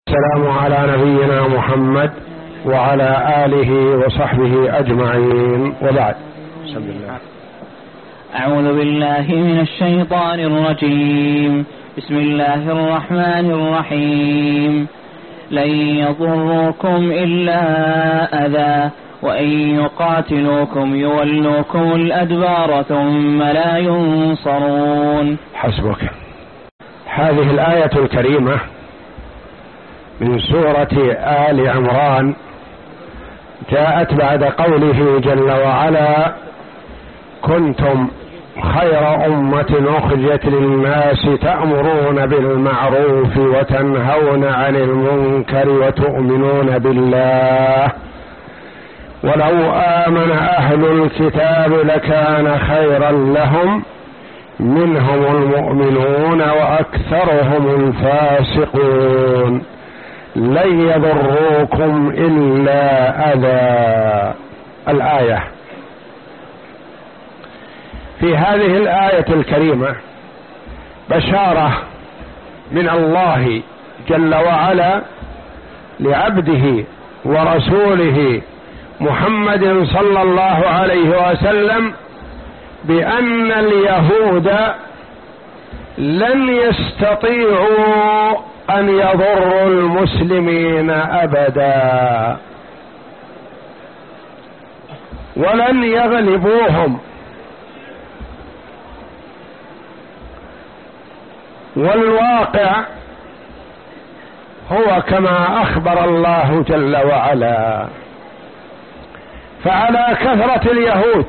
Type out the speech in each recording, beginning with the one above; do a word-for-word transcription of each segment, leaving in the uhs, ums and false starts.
السلام على نبينا محمد وعلى آله وصحبه أجمعين، وبعد. بسم الله. أعوذ بالله من الشيطان الرجيم. بسم الله الرحمن الرحيم. لن يضروكم إلا أذى وإن يقاتلوكم يولوكم الأدبار ثم لا ينصرون. حسبك. هذه الآية الكريمة من سورة آل عمران جاءت بعد قوله جل وعلا: كنتم خير أمة أخرجت للناس تأمرون بالمعروف وتنهون عن المنكر وتؤمنون بالله ولو آمن أهل الكتاب لكان خيرا لهم منهم المؤمنون وأكثرهم الفاسقون لن يضروكم إلا أذى. الآية. في هذه الآية الكريمة بشارة من الله جل وعلا لعبده ورسوله محمد صلى الله عليه وسلم بأن اليهود لن يستطيعوا أن يضروا المسلمين أبدا ولن يغلبوهم، والواقع هو كما أخبر الله جل وعلا. فعلى كثرة اليهود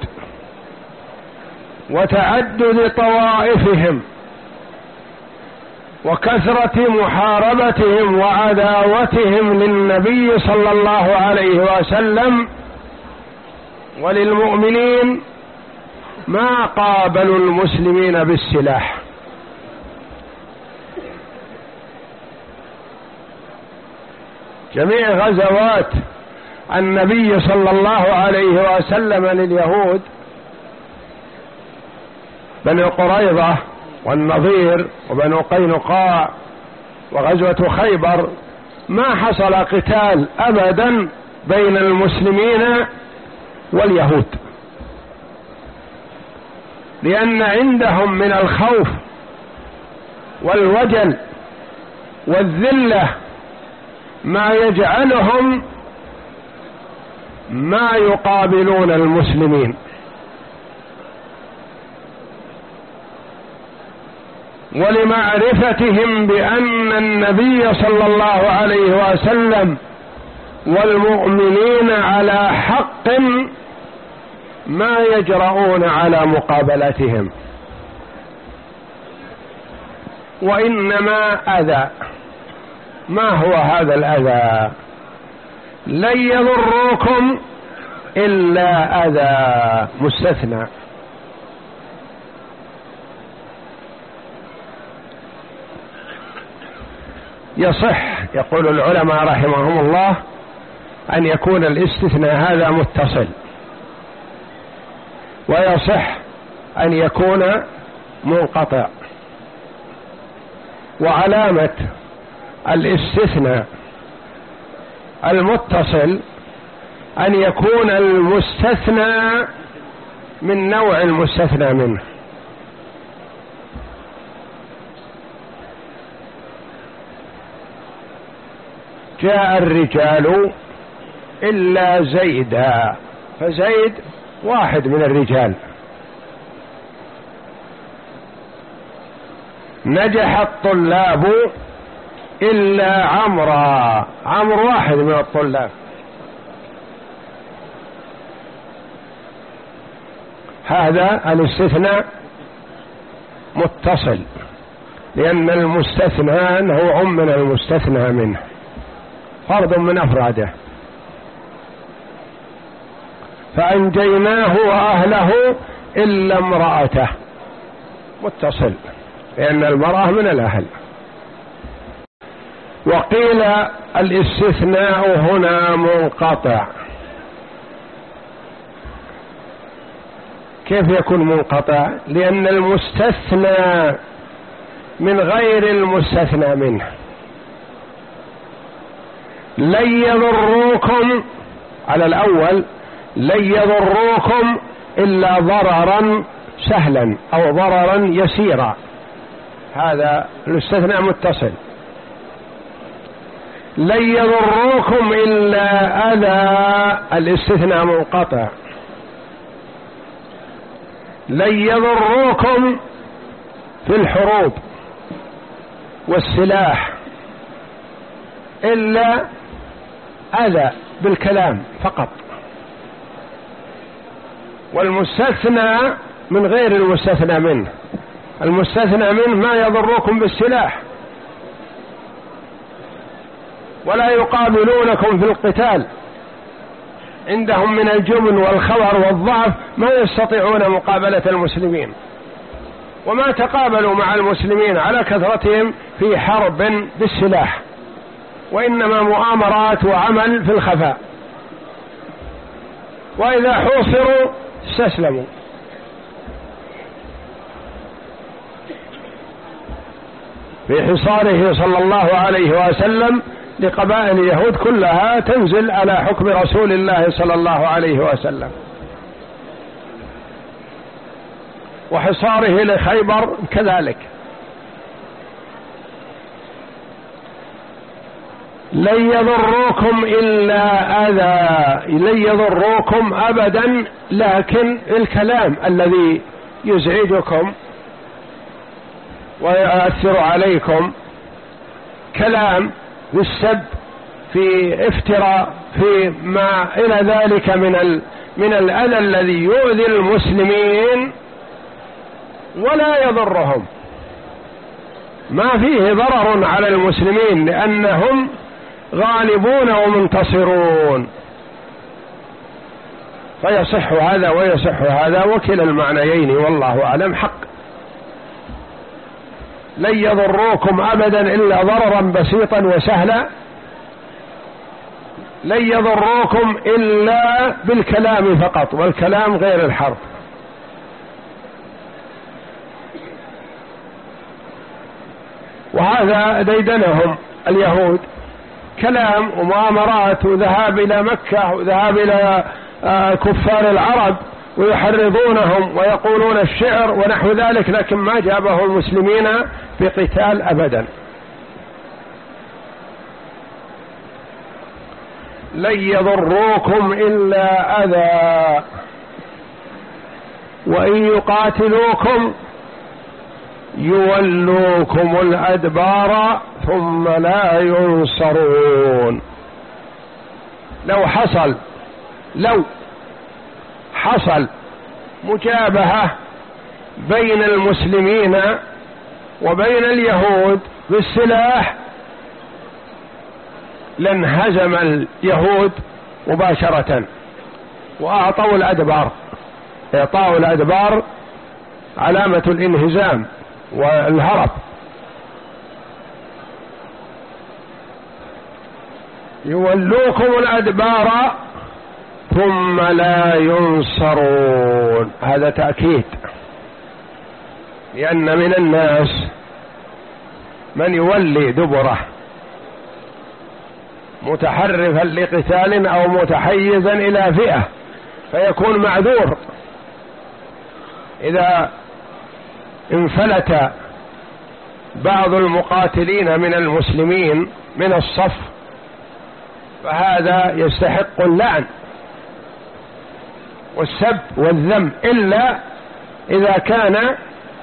وتعدد طوائفهم وكثرة محاربتهم وعداوتهم للنبي صلى الله عليه وسلم وللمؤمنين ما قابلوا المسلمين بالسلاح، جميع غزوات النبي صلى الله عليه وسلم لليهود بني قريظة والنضير وبنو قينقاع وغزوة خيبر ما حصل قتال أبدا بين المسلمين واليهود، لأن عندهم من الخوف والوجل والذلة ما يجعلهم ما يقابلون المسلمين. ولمعرفتهم بأن النبي صلى الله عليه وسلم والمؤمنين على حق ما يجرؤون على مقابلتهم، وإنما أذى. ما هو هذا الأذى؟ لن يضروكم إلا أذى، مستثنى. يصح، يقول العلماء رحمهم الله، أن يكون الاستثناء هذا متصل، ويصح أن يكون منقطع. وعلامة الاستثناء المتصل أن يكون المستثنى من نوع المستثنى منه. جاء الرجال إلا زيدا، فزيد واحد من الرجال. نجح الطلاب إلا عمرا، عمرو واحد من الطلاب. هذا الاستثناء متصل، لأن المستثنى هو من المستثنى منه، فرد من أفراده. فأنجيناه وأهله إلا امرأته، متصل، لأن المرأة من الأهل. وقيل الاستثناء هنا منقطع. كيف يكون منقطع؟ لأن المستثنى، من غير المستثنى منه، المستثنى من غير المستثنى منه. المستثنى من غير المستثنى منه كيف يكون منقطع؟ لأن المستثنى من غير المستثنى منه. المستثنى من غير المستثنى منه كيف يكون منقطع؟ لأن المستثنى من غير المستثنى منه لن يضروكم على الأول لن يضروكم إلا ضررا سهلا أو ضررا يسيرا، هذا الاستثناء متصل. لن يضروكم إلا أذى الاستثناء منقطع. لن يضروكم في الحروب والسلاح إلا أذى بالكلام فقط، والمستثنى من غير المستثنى منه. المستثنى منه ما يضركم بالسلاح، ولا يقابلونكم في القتال، عندهم من الجبن والخور والضعف ما يستطيعون مقابلة المسلمين، وما تقابلوا مع المسلمين على كثرتهم في حرب بالسلاح، وإنما مؤامرات وعمل في الخفاء، وإذا حوصروا استسلموا. في حصاره صلى الله عليه وسلم لقبائل اليهود كلها تنزل على حكم رسول الله صلى الله عليه وسلم، وحصاره لخيبر كذلك. لن يضروكم إلا أذى، لن يضروكم أبدا، لكن الكلام الذي يزعجكم ويؤثر عليكم كلام بالسب، في افتراء، في ما إلى ذلك من ال من الأذى الذي يؤذي المسلمين ولا يضرهم، ما فيه ضرر على المسلمين لأنهم غالبون ومنتصرون، فيصح هذا ويصح هذا، وكلا المعنيين والله أعلم حق. لن يضروكم أبدا إلا ضررا بسيطا وسهلا، لن يضروكم إلا بالكلام فقط، والكلام غير الحرب. وهذا ديدنهم اليهود، كلام ومؤامرات وذهاب إلى مكة وذهاب إلى كفار العرب ويحرضونهم ويقولون الشعر ونحو ذلك، لكن ما جابه المسلمين بقتال أبدا. لن يضروكم إلا أذى وإن يقاتلوكم يولوكم الأدبار ثم لا ينصرون. لو حصل لو حصل مجابهة بين المسلمين وبين اليهود بالسلاح لانهزم اليهود مباشرة وأعطوا الأدبار. إعطاء الأدبار علامة الانهزام والهرب. يولوكم الأدبار ثم لا ينصرون، هذا تأكيد، لأن من الناس من يولي دبره متحرفا لقتال أو متحيزا إلى فئة فيكون معذور. إذا انفلت بعض المقاتلين من المسلمين من الصف فهذا يستحق اللعن والسب والذم، إلا إذا كان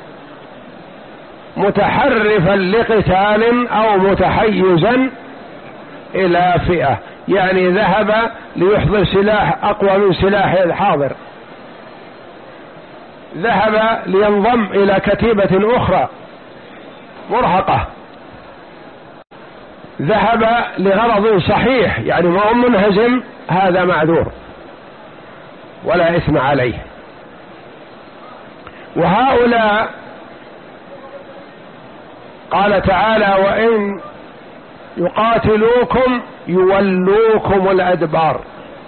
متحرفا لقتال أو متحيزا إلى فئة، يعني ذهب ليحضر سلاح أقوى من سلاح الحاضر، ذهب لينضم إلى كتيبة أخرى مرهقة، ذهب لغرض صحيح، يعني ما هو منهزم، هذا معذور ولا إثم عليه. وهؤلاء قال تعالى وإن يقاتلوكم يولوكم الأدبار،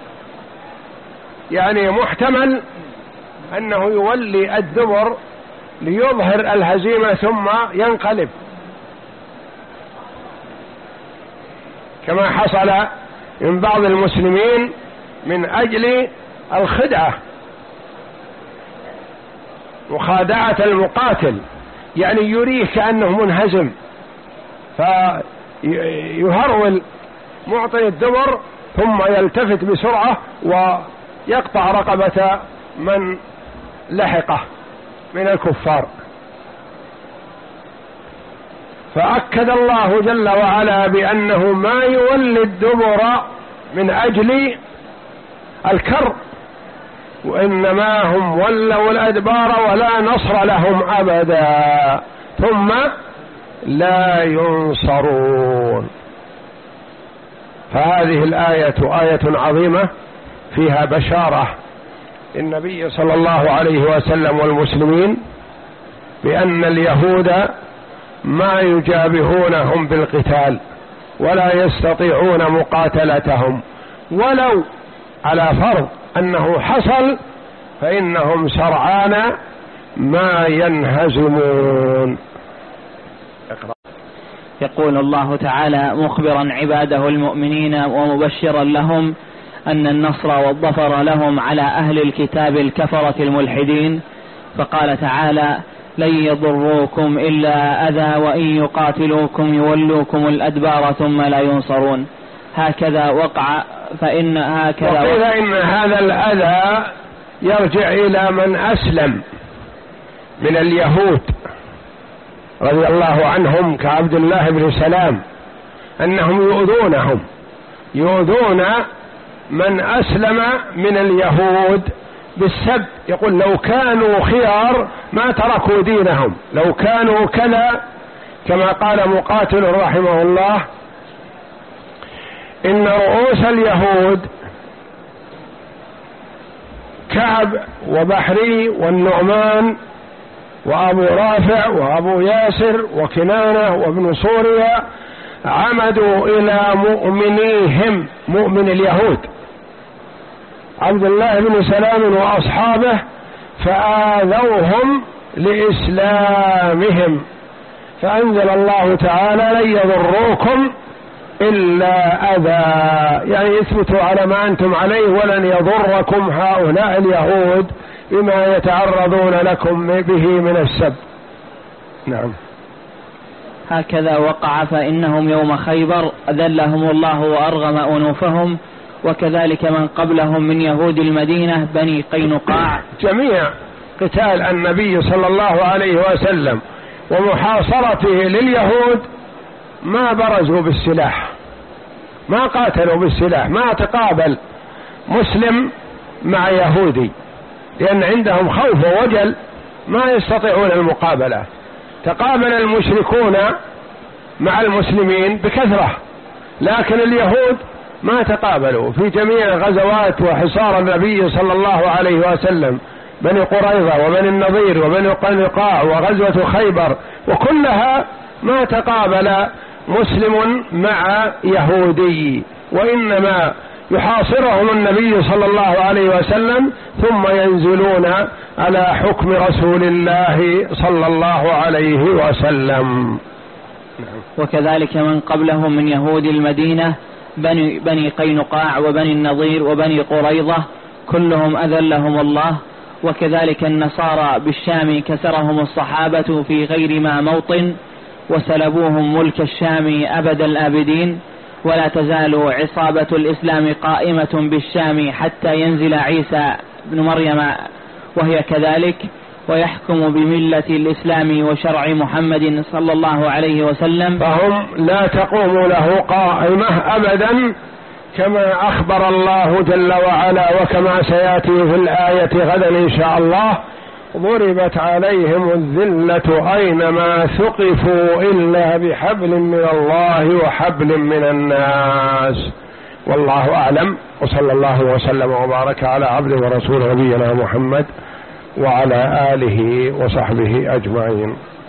يعني محتمل أنه يولي الدبر ليظهر الهزيمة ثم ينقلب. كما حصل من بعض المسلمين من أجل الخدعة، مخادعة المقاتل، يعني يريه كأنه منهزم فيهرول معطي الدبر ثم يلتفت بسرعة ويقطع رقبة من لحقه من الكفار. فأكد الله جل وعلا بأنه ما يولي الدبر من أجل الكر، وإنما هم ولوا الأدبار ولا نصر لهم أبدا ثم لا ينصرون. فهذه الآية آية عظيمة فيها بشارة النبي صلى الله عليه وسلم والمسلمين بأن اليهود ما يجابهونهم بالقتال ولا يستطيعون مقاتلتهم، ولو على فرض أنه حصل فإنهم سرعان ما ينهزمون. اقرأ. يقول الله تعالى مخبرا عباده المؤمنين ومبشرا لهم أن النصر والظفر لهم على أهل الكتاب الكفرة الملحدين، فقال تعالى لن يضروكم إلا أذى وإن يقاتلوكم يولوكم الأدبار ثم لا ينصرون. هكذا وقع فإن هكذا وقيل إن هذا الأذى يرجع إلى من أسلم من اليهود رضي الله عنهم كعبد الله بن سلام، أنهم يؤذونهم يؤذون من أسلم من اليهود بالسب، يقول لو كانوا خيار ما تركوا دينهم، لو كانوا كذا، كما قال مقاتل رحمه الله إن رؤوس اليهود كعب وبحري والنعمان وأبو رافع وأبو ياسر وكنانة وابن سوريا عمدوا إلى مؤمنيهم، مؤمن اليهود عبد الله بن سلام وأصحابه، فآذوهم لإسلامهم، فأنزل الله تعالى لن يضروكم إلا أذى، يعني يثبتوا على ما أنتم عليه ولن يضركم هؤلاء اليهود بما يتعرضون لكم به من السب. نعم. هكذا وقع فإنهم يوم خيبر أذلهم الله وأرغم أنوفهم، وكذلك من قبلهم من يهود المدينة بني قينقاع. جميع قتال النبي صلى الله عليه وسلم ومحاصرته لليهود ما برزوا بالسلاح، ما قاتلوا بالسلاح، ما تقابل مسلم مع يهودي، لأن عندهم خوف ووجل ما يستطيعون المقابلة. تقابل المشركون مع المسلمين بكثرة، لكن اليهود ما تقابلوا في جميع غزوات وحصار النبي صلى الله عليه وسلم، بني قريظة وبني النضير وبني قينقاع وغزوة خيبر، وكلها ما تقابل مسلم مع يهودي، وإنما يحاصرهم النبي صلى الله عليه وسلم ثم ينزلون على حكم رسول الله صلى الله عليه وسلم. وكذلك من قبلهم من يهود المدينة بني, بني قينقاع وبني النضير وبني قريظة كلهم أذلهم الله. وكذلك النصارى بالشام كسرهم الصحابة في غير ما موطن وسلبوهم ملك الشام أبد الآبدين، ولا تزال عصابة الإسلام قائمة بالشام حتى ينزل عيسى بن مريم وهي كذلك، ويحكم بملة الإسلام وشرع محمد صلى الله عليه وسلم، فهم لا تقوم له قائمة أبدا كما أخبر الله جل وعلا، وكما سيأتي في الآية غدا إن شاء الله ضربت عليهم الذلة أينما ثقفوا إلا بحبل من الله وحبل من الناس. والله أعلم، وصلى الله وسلم وبارك على عبده ورسول نبينا محمد وعلى آله وصحبه أجمعين.